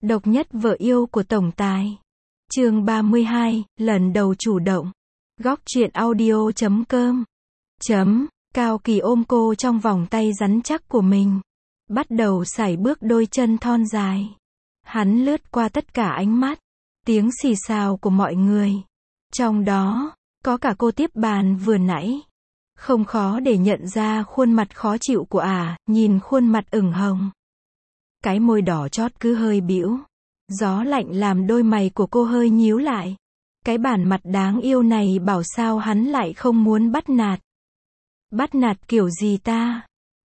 Độc nhất vợ yêu của tổng tài. Chương 32, lần đầu chủ động. Góc truyện audio.com. Cao Kỳ ôm cô trong vòng tay rắn chắc của mình. Bắt đầu sải bước đôi chân thon dài. Hắn lướt qua tất cả ánh mắt, tiếng xì xào của mọi người. Trong đó, có cả cô tiếp bàn vừa nãy. Không khó để nhận ra khuôn mặt khó chịu của nhìn khuôn mặt ửng hồng. Cái môi đỏ chót cứ hơi bĩu. Gió lạnh làm đôi mày của cô hơi nhíu lại. Cái bản mặt đáng yêu này bảo sao hắn lại không muốn bắt nạt. Bắt nạt kiểu gì ta?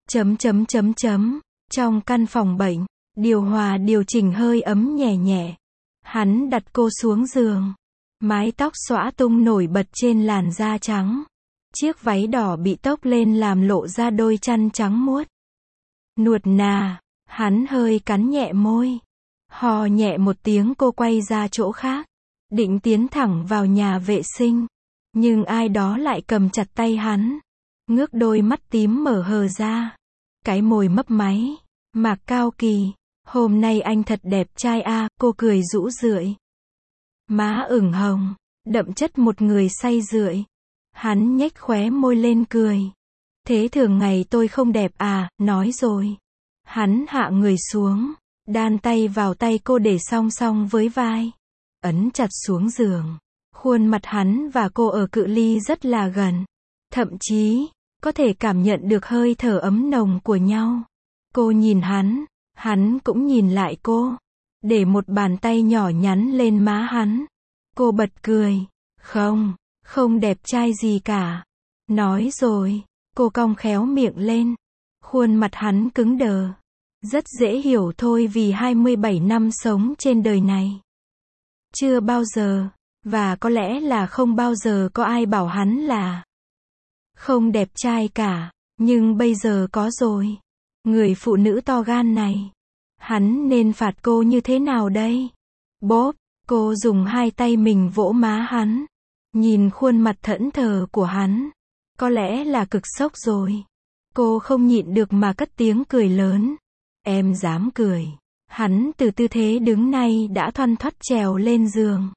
Trong căn phòng bệnh, điều hòa điều chỉnh hơi ấm nhẹ nhẹ. Hắn đặt cô xuống giường. Mái tóc xõa tung nổi bật trên làn da trắng. Chiếc váy đỏ bị tốc lên làm lộ ra đôi chân trắng muốt. Nuột nà, hắn hơi cắn nhẹ môi. Hò nhẹ một tiếng, cô quay ra chỗ khác. Định tiến thẳng vào nhà vệ sinh. Nhưng ai đó lại cầm chặt tay hắn. Ngước đôi mắt tím mở hờ ra. Cái môi mấp máy. Mạc Cao Kỳ, hôm nay anh thật đẹp trai cô cười rũ rượi. Má ửng hồng, đậm chất một người say rượi. Hắn nhếch khóe môi lên cười. Thế thường ngày tôi không đẹp nói rồi. Hắn hạ người xuống, đan tay vào tay cô để song song với vai. Ấn chặt xuống giường. Khuôn mặt hắn và cô ở cự ly rất là gần. Thậm chí, có thể cảm nhận được hơi thở ấm nồng của nhau. Cô nhìn hắn cũng nhìn lại cô. Để một bàn tay nhỏ nhắn lên má hắn. Cô bật cười. Không đẹp trai gì cả. Nói rồi, cô cong khéo miệng lên. Khuôn mặt hắn cứng đờ. Rất dễ hiểu thôi vì 27 năm sống trên đời này. Chưa bao giờ, và có lẽ là không bao giờ có ai bảo hắn là không đẹp trai cả, nhưng bây giờ có rồi. Người phụ nữ to gan này. Hắn nên phạt cô như thế nào đây? Bốp, cô dùng hai tay mình vỗ má hắn. Nhìn khuôn mặt thẫn thờ của hắn. Có lẽ là cực sốc rồi. Cô không nhịn được mà cất tiếng cười lớn. Em dám cười. Hắn từ tư thế đứng nay đã thoăn thoắt trèo lên giường.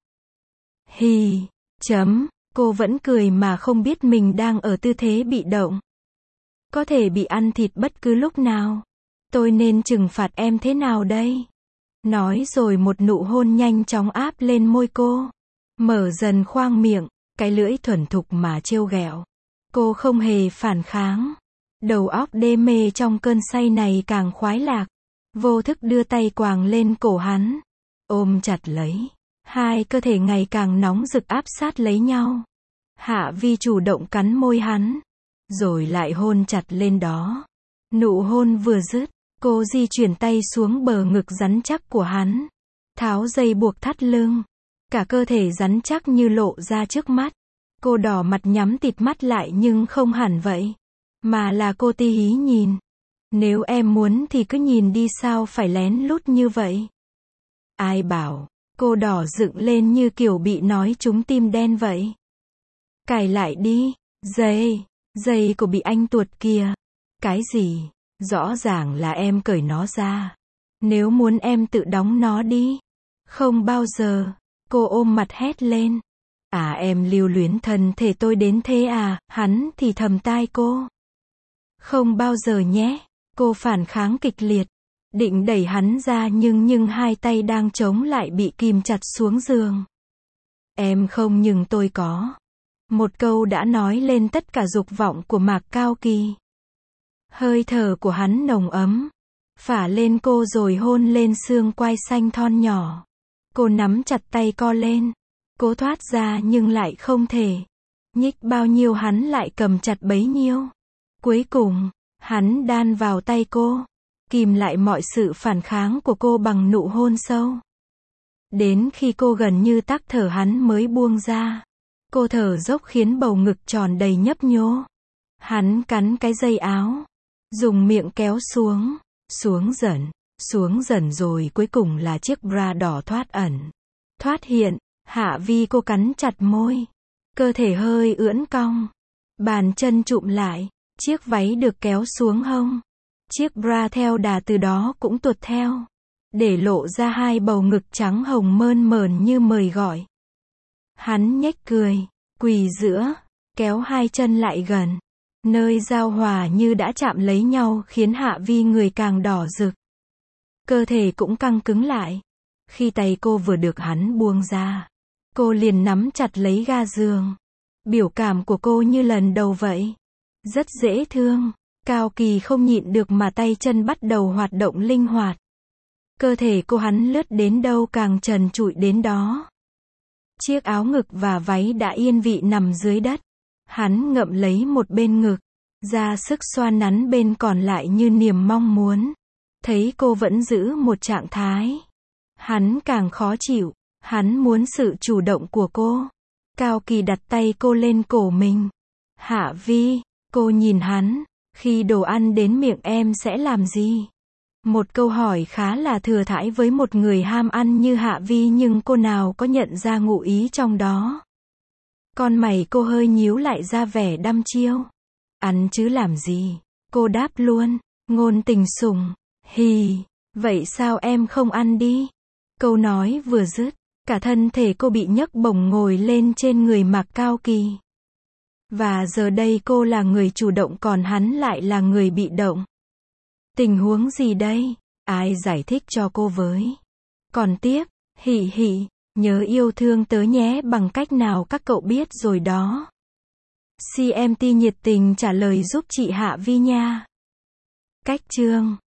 Cô vẫn cười mà không biết mình đang ở tư thế bị động. Có thể bị ăn thịt bất cứ lúc nào. Tôi nên trừng phạt em thế nào đây? Nói rồi một nụ hôn nhanh chóng áp lên môi cô. Mở dần khoang miệng, cái lưỡi thuần thục mà trêu ghẹo. Cô không hề phản kháng. Đầu óc đê mê trong cơn say này càng khoái lạc. Vô thức đưa tay quàng lên cổ hắn. Ôm chặt lấy. Hai cơ thể ngày càng nóng rực áp sát lấy nhau. Hạ Vi chủ động cắn môi hắn. Rồi lại hôn chặt lên đó. Nụ hôn vừa dứt, cô di chuyển tay xuống bờ ngực rắn chắc của hắn. Tháo dây buộc thắt lưng. Cả cơ thể rắn chắc như lộ ra trước mắt. Cô đỏ mặt nhắm tịt mắt lại nhưng không hẳn vậy. Mà là cô tí hí nhìn. Nếu em muốn thì cứ nhìn đi, sao phải lén lút như vậy? Ai bảo, cô đỏ dựng lên như kiểu bị nói trúng tim đen vậy. Cài lại đi, giày của bị anh tuột kìa. Cái gì? Rõ ràng là em cởi nó ra. Nếu muốn em tự đóng nó đi. Không bao giờ. Cô ôm mặt hét lên. Em lưu luyến thân thể tôi đến thế hắn thì thầm tai cô. Không bao giờ nhé. Cô phản kháng kịch liệt. Định đẩy hắn ra nhưng hai tay đang chống lại bị kìm chặt xuống giường. Em không nhưng tôi có. Một câu đã nói lên tất cả dục vọng của Mạc Cao Kỳ. Hơi thở của hắn nồng ấm. Phả lên cô rồi hôn lên xương quai xanh thon nhỏ. Cô nắm chặt tay co lên. Cố thoát ra nhưng lại không thể. Nhích bao nhiêu hắn lại cầm chặt bấy nhiêu. Cuối cùng, hắn đan vào tay cô. Kìm lại mọi sự phản kháng của cô bằng nụ hôn sâu. Đến khi cô gần như tắc thở hắn mới buông ra. Cô thở dốc khiến bầu ngực tròn đầy nhấp nhô. Hắn cắn cái dây áo. Dùng miệng kéo xuống dần rồi cuối cùng là chiếc bra đỏ thoát hiện. Hạ Vi cô cắn chặt môi. Cơ thể hơi ưỡn cong. Bàn chân chụm lại. Chiếc váy được kéo xuống hông. Chiếc bra theo đà từ đó cũng tuột theo. để lộ ra hai bầu ngực trắng hồng mơn mởn như mời gọi. Hắn nhếch cười, quỳ giữa, kéo hai chân lại gần. Nơi giao hòa như đã chạm lấy nhau khiến Hạ Vi người càng đỏ rực. Cơ thể cũng căng cứng lại. Khi tay cô vừa được hắn buông ra, cô liền nắm chặt lấy ga giường. Biểu cảm của cô như lần đầu vậy. Rất dễ thương. Cao Kỳ không nhịn được mà tay chân bắt đầu hoạt động linh hoạt. Cơ thể cô hắn lướt đến đâu càng trần trụi đến đó. Chiếc áo ngực và váy đã yên vị nằm dưới đất. Hắn ngậm lấy một bên ngực, ra sức xoa nắn bên còn lại như niềm mong muốn. Thấy cô vẫn giữ một trạng thái, hắn càng khó chịu. Hắn muốn sự chủ động của cô. Cao Kỳ đặt tay cô lên cổ mình. Hạ Vi, cô nhìn hắn, khi đồ ăn đến miệng em sẽ làm gì? Một câu hỏi khá là thừa thãi với một người ham ăn như Hạ Vi, nhưng cô nào có nhận ra ngụ ý trong đó. Con mày cô hơi nhíu lại ra vẻ đăm chiêu. Ăn chứ làm gì? Cô đáp luôn, ngôn tình sủng. Hì, vậy sao em không ăn đi? Câu nói vừa dứt, cả thân thể cô bị nhấc bổng ngồi lên trên người Mạc Cao Kỳ. Và giờ đây cô là người chủ động còn hắn lại là người bị động. Tình huống gì đây? Ai giải thích cho cô với? Còn tiếp, hỉ hỉ, nhớ yêu thương tớ nhé, bằng cách nào các cậu biết rồi đó. CMT nhiệt tình trả lời giúp chị Hạ Vi nha. Cách chương